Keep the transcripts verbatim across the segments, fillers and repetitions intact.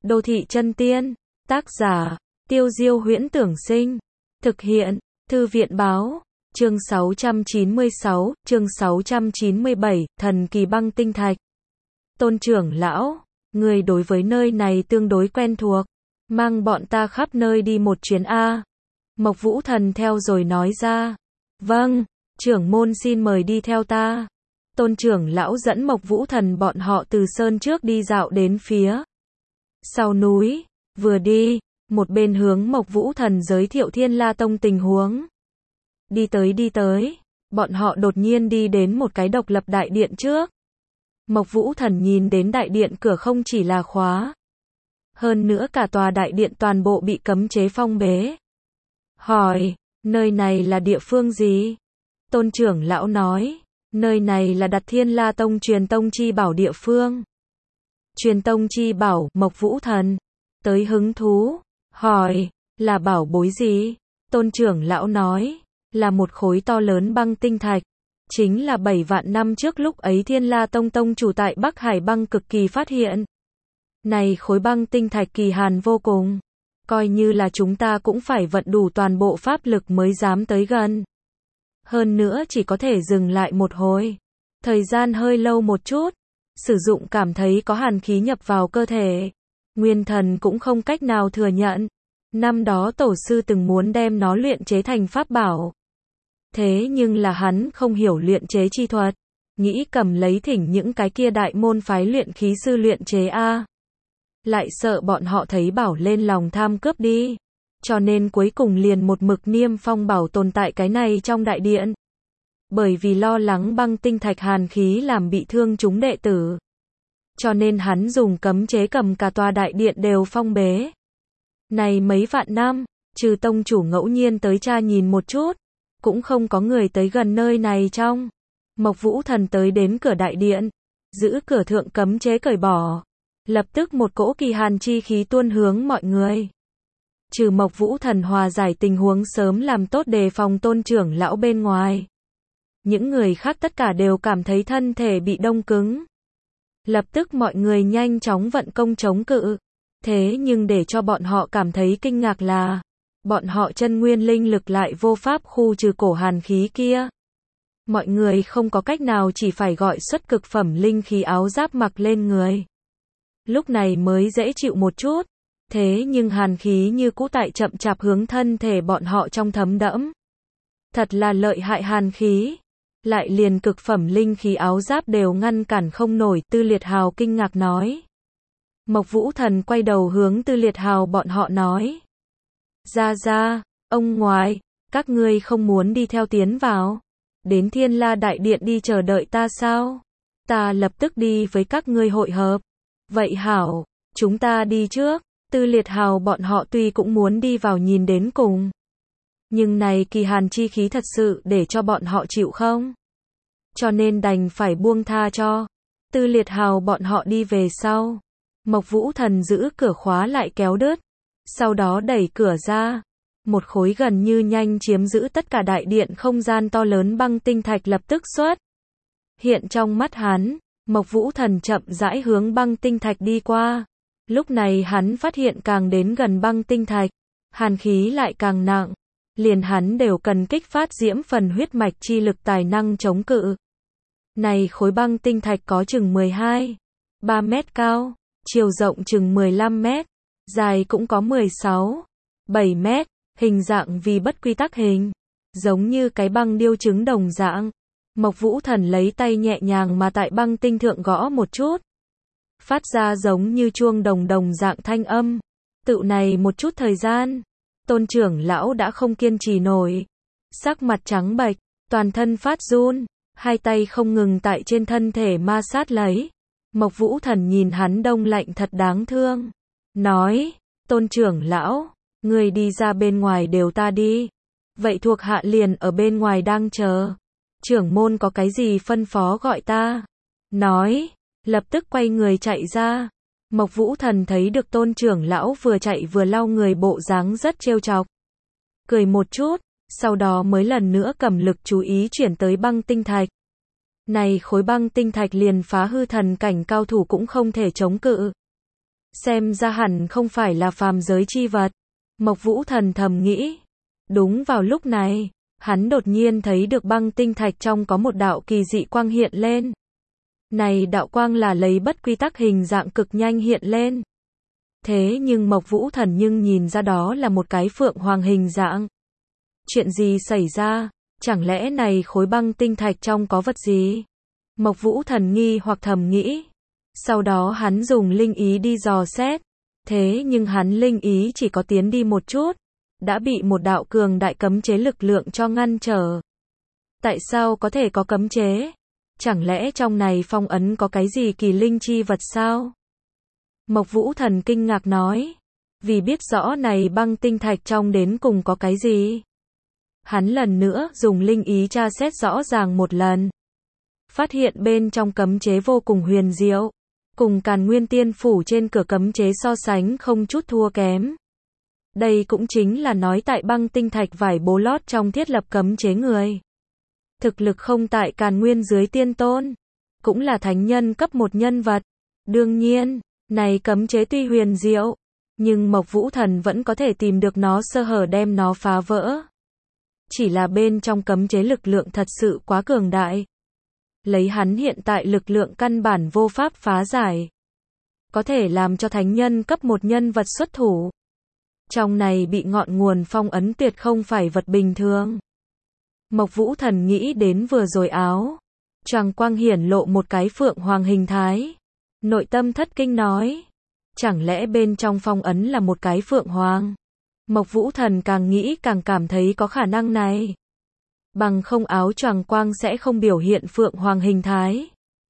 Đô thị chân tiên. Tác giả, Tiêu Diêu Huyễn Tưởng Sinh. Thực hiện, Thư viện báo. Chương sáu trăm chín mươi sáu, chương sáu trăm chín mươi bảy, thần kỳ băng tinh thạch. Tôn trưởng lão, người đối với nơi này tương đối quen thuộc. Mang bọn ta khắp nơi đi một chuyến A. Mộc Vũ Thần theo rồi nói ra. Vâng, trưởng môn xin mời đi theo ta. Tôn trưởng lão dẫn Mộc Vũ Thần bọn họ từ sơn trước đi dạo đến phía sau núi, vừa đi, một bên hướng Mộc Vũ Thần giới thiệu Thiên La Tông tình huống. Đi tới đi tới, bọn họ đột nhiên đi đến một cái độc lập đại điện trước. Mộc Vũ Thần nhìn đến đại điện cửa không chỉ là khóa, hơn nữa cả tòa đại điện toàn bộ bị cấm chế phong bế. Hỏi, nơi này là địa phương gì? Tôn trưởng lão nói, nơi này là đặt Thiên La Tông truyền tông chi bảo địa phương. Truyền tông chi bảo, Mộc Vũ Thần tới hứng thú, hỏi, là bảo bối gì? Tôn trưởng lão nói, là một khối to lớn băng tinh thạch, chính là bảy vạn năm trước lúc ấy Thiên La Tông tông chủ tại Bắc Hải băng cực kỳ phát hiện. Này khối băng tinh thạch kỳ hàn vô cùng, coi như là chúng ta cũng phải vận đủ toàn bộ pháp lực mới dám tới gần. Hơn nữa chỉ có thể dừng lại một hồi, thời gian hơi lâu một chút, sử dụng cảm thấy có hàn khí nhập vào cơ thể. Nguyên thần cũng không cách nào thừa nhận. Năm đó tổ sư từng muốn đem nó luyện chế thành pháp bảo. Thế nhưng là hắn không hiểu luyện chế chi thuật, nghĩ cầm lấy thỉnh những cái kia đại môn phái luyện khí sư luyện chế a. Lại sợ bọn họ thấy bảo lên lòng tham cướp đi. Cho nên cuối cùng liền một mực niêm phong bảo tồn tại cái này trong đại điện. Bởi vì lo lắng băng tinh thạch hàn khí làm bị thương chúng đệ tử. Cho nên hắn dùng cấm chế cầm cả tòa đại điện đều phong bế. Này mấy vạn năm, trừ tông chủ ngẫu nhiên tới tra nhìn một chút, cũng không có người tới gần nơi này trong. Mộc Vũ Thần tới đến cửa đại điện, giữ cửa thượng cấm chế cởi bỏ. Lập tức một cỗ kỳ hàn chi khí tuôn hướng mọi người. Trừ Mộc Vũ Thần hòa giải tình huống sớm làm tốt đề phòng tôn trưởng lão bên ngoài. Những người khác tất cả đều cảm thấy thân thể bị đông cứng. Lập tức mọi người nhanh chóng vận công chống cự. Thế nhưng để cho bọn họ cảm thấy kinh ngạc là, bọn họ chân nguyên linh lực lại vô pháp khu trừ cổ hàn khí kia. Mọi người không có cách nào chỉ phải gọi xuất cực phẩm linh khí áo giáp mặc lên người. Lúc này mới dễ chịu một chút. Thế nhưng hàn khí như cũ tại chậm chạp hướng thân thể bọn họ trong thấm đẫm. Thật là lợi hại hàn khí. Lại liền cực phẩm linh khí áo giáp đều ngăn cản không nổi, Tư Liệt Hào kinh ngạc nói. Mộc Vũ Thần quay đầu hướng Tư Liệt Hào bọn họ nói. Ra ra, ông ngoại, các ngươi không muốn đi theo tiến vào. Đến Thiên La Đại Điện đi chờ đợi ta sao? Ta lập tức đi với các ngươi hội hợp. Vậy hảo, chúng ta đi trước. Tư Liệt Hào bọn họ tuy cũng muốn đi vào nhìn đến cùng. Nhưng này kỳ hàn chi khí thật sự để cho bọn họ chịu không? Cho nên đành phải buông tha cho. Tư Liệt Hào bọn họ đi về sau. Mộc Vũ Thần giữ cửa khóa lại kéo đứt. Sau đó đẩy cửa ra. Một khối gần như nhanh chiếm giữ tất cả đại điện không gian to lớn băng tinh thạch lập tức xuất hiện trong mắt hắn. Mộc Vũ Thần chậm rãi hướng băng tinh thạch đi qua. Lúc này hắn phát hiện càng đến gần băng tinh thạch, hàn khí lại càng nặng. Liền hắn đều cần kích phát diễm phần huyết mạch chi lực tài năng chống cự. Này khối băng tinh thạch có chừng mười hai, ba mét cao, chiều rộng chừng mười lăm mét, dài cũng có mười sáu, bảy mét, hình dạng vì bất quy tắc hình, giống như cái băng điêu trứng đồng dạng. Mộc Vũ Thần lấy tay nhẹ nhàng mà tại băng tinh thượng gõ một chút. Phát ra giống như chuông đồng đồng dạng thanh âm. Tự này một chút thời gian, tôn trưởng lão đã không kiên trì nổi. Sắc mặt trắng bệch, toàn thân phát run, hai tay không ngừng tại trên thân thể ma sát lấy. Mộc Vũ Thần nhìn hắn đông lạnh thật đáng thương. Nói, tôn trưởng lão, người đi ra bên ngoài đều ta đi. Vậy thuộc hạ liền ở bên ngoài đang chờ. Trưởng môn có cái gì phân phó gọi ta. Nói, lập tức quay người chạy ra. Mộc Vũ Thần thấy được tôn trưởng lão vừa chạy vừa lau người bộ dáng rất trêu chọc. Cười một chút, sau đó mới lần nữa cầm lực chú ý chuyển tới băng tinh thạch. Này khối băng tinh thạch liền phá hư thần cảnh cao thủ cũng không thể chống cự. Xem ra hẳn không phải là phàm giới chi vật. Mộc Vũ Thần thầm nghĩ. Đúng vào lúc này, hắn đột nhiên thấy được băng tinh thạch trong có một đạo kỳ dị quang hiện lên. Này đạo quang là lấy bất quy tắc hình dạng cực nhanh hiện lên. Thế nhưng Mộc Vũ Thần nhưng nhìn ra đó là một cái phượng hoàng hình dạng. Chuyện gì xảy ra? Chẳng lẽ này khối băng tinh thạch trong có vật gì? Mộc Vũ Thần nghi hoặc thầm nghĩ. Sau đó hắn dùng linh ý đi dò xét. Thế nhưng hắn linh ý chỉ có tiến đi một chút, đã bị một đạo cường đại cấm chế lực lượng cho ngăn trở. Tại sao có thể có cấm chế? Chẳng lẽ trong này phong ấn có cái gì kỳ linh chi vật sao? Mộc Vũ Thần kinh ngạc nói. Vì biết rõ này băng tinh thạch trong đến cùng có cái gì. Hắn lần nữa dùng linh ý tra xét rõ ràng một lần. Phát hiện bên trong cấm chế vô cùng huyền diệu. Cùng Càn Nguyên Tiên Phủ trên cửa cấm chế so sánh không chút thua kém. Đây cũng chính là nói tại băng tinh thạch vải bố lót trong thiết lập cấm chế người. Thực lực không tại Càn Nguyên dưới tiên tôn. Cũng là thánh nhân cấp một nhân vật. Đương nhiên, này cấm chế tuy huyền diệu, nhưng Mộc Vũ Thần vẫn có thể tìm được nó sơ hở đem nó phá vỡ. Chỉ là bên trong cấm chế lực lượng thật sự quá cường đại. Lấy hắn hiện tại lực lượng căn bản vô pháp phá giải. Có thể làm cho thánh nhân cấp một nhân vật xuất thủ. Trong này bị ngọn nguồn phong ấn tuyệt không phải vật bình thường. Mộc Vũ Thần nghĩ đến vừa rồi áo choàng quang hiển lộ một cái phượng hoàng hình thái. Nội tâm thất kinh nói. Chẳng lẽ bên trong phong ấn là một cái phượng hoàng? Mộc Vũ Thần càng nghĩ càng cảm thấy có khả năng này. Bằng không áo choàng quang sẽ không biểu hiện phượng hoàng hình thái.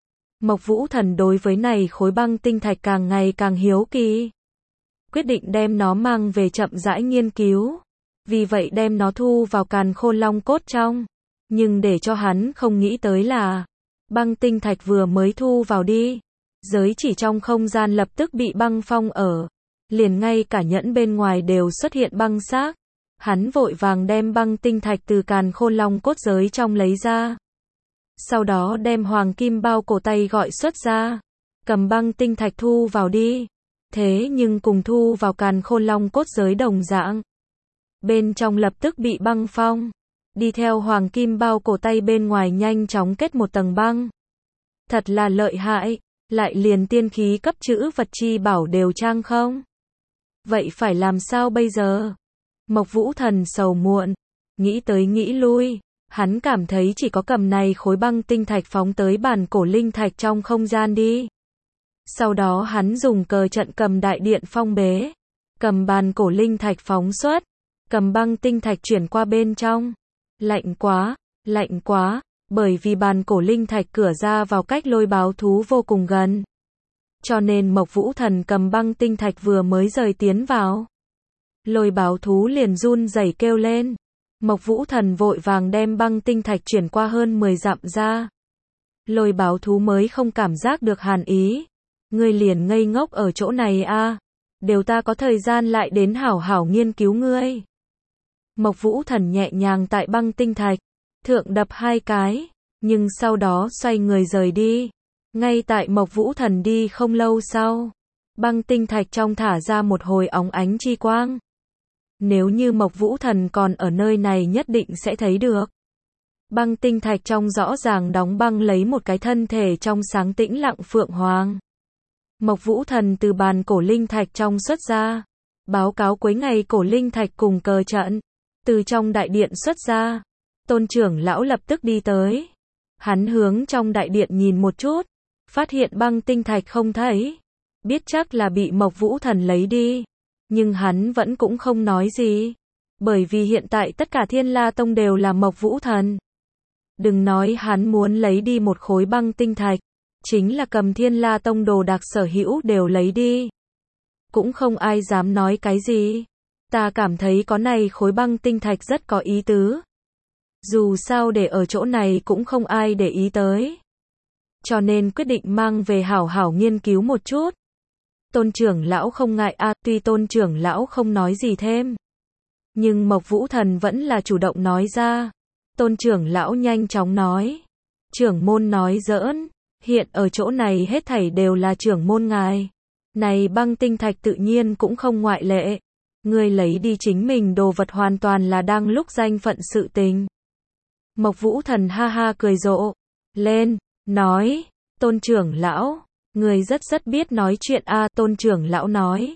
Mộc Vũ Thần đối với này khối băng tinh thạch càng ngày càng hiếu kỳ. Quyết định đem nó mang về chậm rãi nghiên cứu. Vì vậy đem nó thu vào Càn Khôn Long cốt trong. Nhưng để cho hắn không nghĩ tới là băng tinh thạch vừa mới thu vào đi, giới chỉ trong không gian lập tức bị băng phong ở. Liền ngay cả nhẫn bên ngoài đều xuất hiện băng xác. Hắn vội vàng đem băng tinh thạch từ Càn Khôn Long cốt giới trong lấy ra. Sau đó đem hoàng kim bao cổ tay gọi xuất ra. Cầm băng tinh thạch thu vào đi. Thế nhưng cùng thu vào Càn Khôn Long cốt giới đồng dạng. Bên trong lập tức bị băng phong. Đi theo hoàng kim bao cổ tay bên ngoài nhanh chóng kết một tầng băng. Thật là lợi hại. Lại liền tiên khí cấp chữ vật chi bảo đều trang không? Vậy phải làm sao bây giờ? Mộc Vũ Thần sầu muộn. Nghĩ tới nghĩ lui. Hắn cảm thấy chỉ có cầm này khối băng tinh thạch phóng tới bản cổ linh thạch trong không gian đi. Sau đó hắn dùng cờ trận cầm đại điện phong bế. Cầm bản cổ linh thạch phóng xuất. Cầm băng tinh thạch chuyển qua bên trong. Lạnh quá, lạnh quá. Bởi vì bản cổ linh thạch cửa ra vào cách lôi báo thú vô cùng gần. Cho nên Mộc Vũ Thần cầm băng tinh thạch vừa mới rời tiến vào. Lôi báo thú liền run rẩy kêu lên. Mộc Vũ Thần vội vàng đem băng tinh thạch chuyển qua hơn mười dặm ra. Lôi báo thú mới không cảm giác được hàn ý. Ngươi liền ngây ngốc ở chỗ này a, à? Đều ta có thời gian lại đến hảo hảo nghiên cứu ngươi. Mộc Vũ Thần nhẹ nhàng tại băng tinh thạch thượng đập hai cái, nhưng sau đó xoay người rời đi. Ngay tại Mộc Vũ Thần đi không lâu sau, băng tinh thạch trong thả ra một hồi óng ánh chi quang. Nếu như Mộc Vũ Thần còn ở nơi này nhất định sẽ thấy được. Băng tinh thạch trong rõ ràng đóng băng lấy một cái thân thể trong sáng tĩnh lặng phượng hoàng. Mộc Vũ Thần từ bàn cổ linh thạch trong xuất ra, báo cáo cuối ngày cổ linh thạch cùng cờ trận, từ trong đại điện xuất ra. Tôn trưởng lão lập tức đi tới. Hắn hướng trong đại điện nhìn một chút, phát hiện băng tinh thạch không thấy, biết chắc là bị Mộc Vũ Thần lấy đi, nhưng hắn vẫn cũng không nói gì, bởi vì hiện tại tất cả Thiên La Tông đều là Mộc Vũ Thần. Đừng nói hắn muốn lấy đi một khối băng tinh thạch, chính là cầm Thiên La Tông đồ đạc sở hữu đều lấy đi, cũng không ai dám nói cái gì. Ta cảm thấy có này khối băng tinh thạch rất có ý tứ. Dù sao để ở chỗ này cũng không ai để ý tới. Cho nên quyết định mang về hảo hảo nghiên cứu một chút. Tôn trưởng lão không ngại a, à, tuy tôn trưởng lão không nói gì thêm. Nhưng Mộc Vũ Thần vẫn là chủ động nói ra. Tôn trưởng lão nhanh chóng nói. Trưởng môn nói giỡn, hiện ở chỗ này hết thảy đều là trưởng môn ngài. Này băng tinh thạch tự nhiên cũng không ngoại lệ. Ngươi lấy đi chính mình đồ vật hoàn toàn là đang lúc danh phận sự tình. Mộc Vũ Thần ha ha cười rộ lên, nói, Tôn trưởng lão, người rất rất biết nói chuyện a. Tôn trưởng lão nói,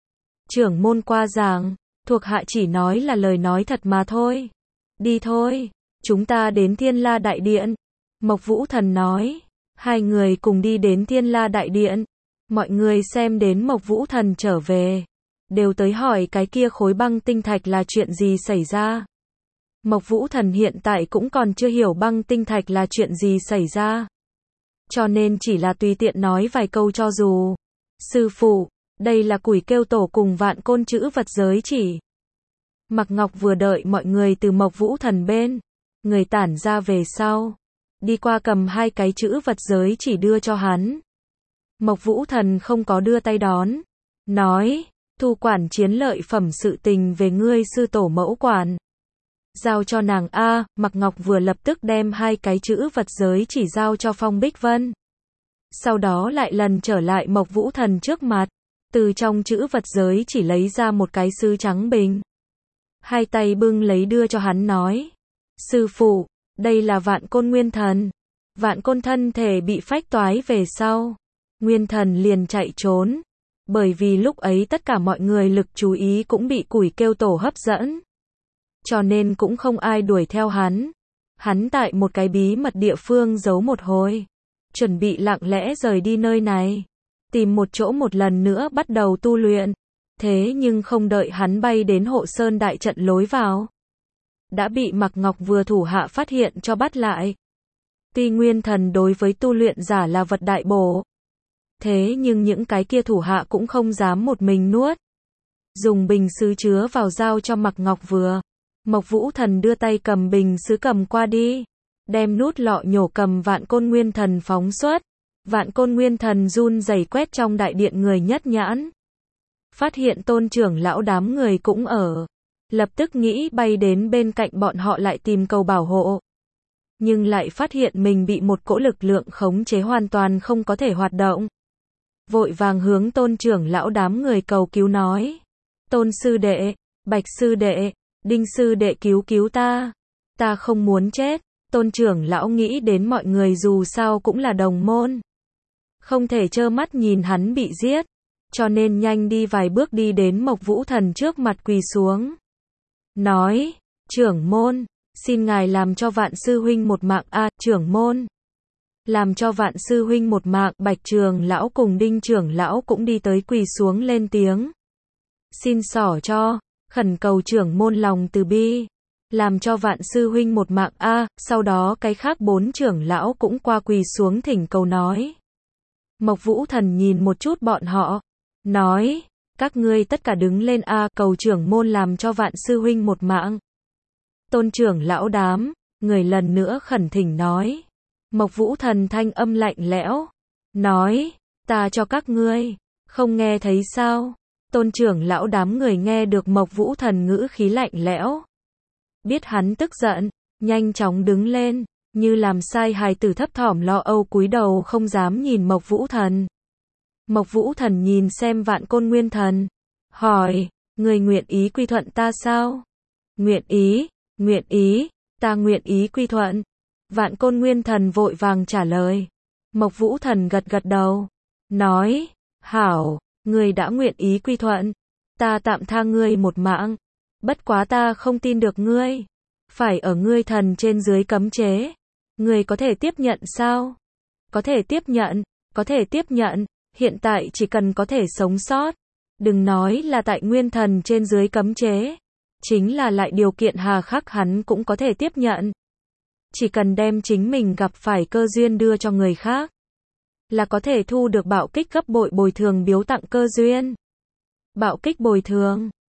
trưởng môn qua giảng, thuộc hạ chỉ nói là lời nói thật mà thôi. Đi thôi, chúng ta đến Thiên La Đại Điện. Mộc Vũ Thần nói, hai người cùng đi đến Thiên La Đại Điện. Mọi người xem đến Mộc Vũ Thần trở về, đều tới hỏi cái kia khối băng tinh thạch là chuyện gì xảy ra. Mộc Vũ Thần hiện tại cũng còn chưa hiểu băng tinh thạch là chuyện gì xảy ra, cho nên chỉ là tùy tiện nói vài câu cho dù. Sư phụ, đây là củi kêu tổ cùng vạn côn chữ vật giới chỉ. Mạc Ngọc vừa đợi mọi người từ Mộc Vũ Thần bên người tản ra về sau, đi qua cầm hai cái chữ vật giới chỉ đưa cho hắn. Mộc Vũ Thần không có đưa tay đón, nói, thu quản chiến lợi phẩm sự tình về ngươi sư tổ mẫu quản, giao cho nàng a. Mạc Ngọc vừa lập tức đem hai cái chữ vật giới chỉ giao cho Phong Bích Vân. Sau đó lại lần trở lại Mộc Vũ Thần trước mặt, từ trong chữ vật giới chỉ lấy ra một cái sứ trắng bình. Hai tay bưng lấy đưa cho hắn nói, sư phụ, đây là vạn côn nguyên thần. Vạn côn thân thể bị phách toái về sau, nguyên thần liền chạy trốn. Bởi vì lúc ấy tất cả mọi người lực chú ý cũng bị củi kêu tổ hấp dẫn, cho nên cũng không ai đuổi theo hắn. Hắn tại một cái bí mật địa phương giấu một hồi, chuẩn bị lặng lẽ rời đi nơi này, tìm một chỗ một lần nữa bắt đầu tu luyện. Thế nhưng không đợi hắn bay đến Hộ Sơn đại trận lối vào, đã bị Mạc Ngọc vừa thủ hạ phát hiện cho bắt lại. Tuy nguyên thần đối với tu luyện giả là vật đại bổ, thế nhưng những cái kia thủ hạ cũng không dám một mình nuốt. Dùng bình sứ chứa vào giao cho Mạc Ngọc vừa. Mộc Vũ Thần đưa tay cầm bình sứ cầm qua đi, đem nút lọ nhổ cầm vạn côn nguyên thần phóng xuất. Vạn côn nguyên thần run rẩy quét trong đại điện người nhất nhãn. Phát hiện Tôn trưởng lão đám người cũng ở. Lập tức nghĩ bay đến bên cạnh bọn họ lại tìm cầu bảo hộ. Nhưng lại phát hiện mình bị một cỗ lực lượng khống chế hoàn toàn không có thể hoạt động. Vội vàng hướng Tôn trưởng lão đám người cầu cứu nói, Tôn sư đệ, Bạch sư đệ, Đinh sư đệ cứu cứu ta. Ta không muốn chết. Tôn trưởng lão nghĩ đến mọi người dù sao cũng là đồng môn, không thể trơ mắt nhìn hắn bị giết, cho nên nhanh đi vài bước đi đến Mộc Vũ Thần trước mặt quỳ xuống. Nói, trưởng môn, xin ngài làm cho vạn sư huynh một mạng a. À, trưởng môn, làm cho vạn sư huynh một mạng. Bạch trưởng lão cùng Đinh trưởng lão cũng đi tới quỳ xuống lên tiếng. Xin xỏ cho, khẩn cầu trưởng môn lòng từ bi, làm cho vạn sư huynh một mạng a. À, sau đó cái khác bốn trưởng lão cũng qua quỳ xuống thỉnh cầu nói. Mộc Vũ Thần nhìn một chút bọn họ, nói, các ngươi tất cả đứng lên a. À, cầu trưởng môn làm cho vạn sư huynh một mạng. Tôn trưởng lão đám người lần nữa khẩn thỉnh nói. Mộc Vũ Thần thanh âm lạnh lẽo, nói, ta cho các ngươi, không nghe thấy sao? Tôn trưởng lão đám người nghe được Mộc Vũ Thần ngữ khí lạnh lẽo, biết hắn tức giận, nhanh chóng đứng lên, như làm sai hài tử thấp thỏm lo âu cúi đầu không dám nhìn Mộc Vũ Thần. Mộc Vũ Thần nhìn xem vạn côn nguyên thần, hỏi, người nguyện ý quy thuận ta sao? Nguyện ý, nguyện ý, ta nguyện ý quy thuận. Vạn côn nguyên thần vội vàng trả lời. Mộc Vũ Thần gật gật đầu, nói, hảo, ngươi đã nguyện ý quy thuận, ta tạm tha ngươi một mạng. Bất quá ta không tin được ngươi, phải ở ngươi thần trên dưới cấm chế. Ngươi có thể tiếp nhận sao? Có thể tiếp nhận, có thể tiếp nhận, hiện tại chỉ cần có thể sống sót. Đừng nói là tại nguyên thần trên dưới cấm chế, chính là lại điều kiện hà khắc hắn cũng có thể tiếp nhận. Chỉ cần đem chính mình gặp phải cơ duyên đưa cho người khác, là có thể thu được bạo kích gấp bội bồi thường biếu tặng cơ duyên. Bạo kích bồi thường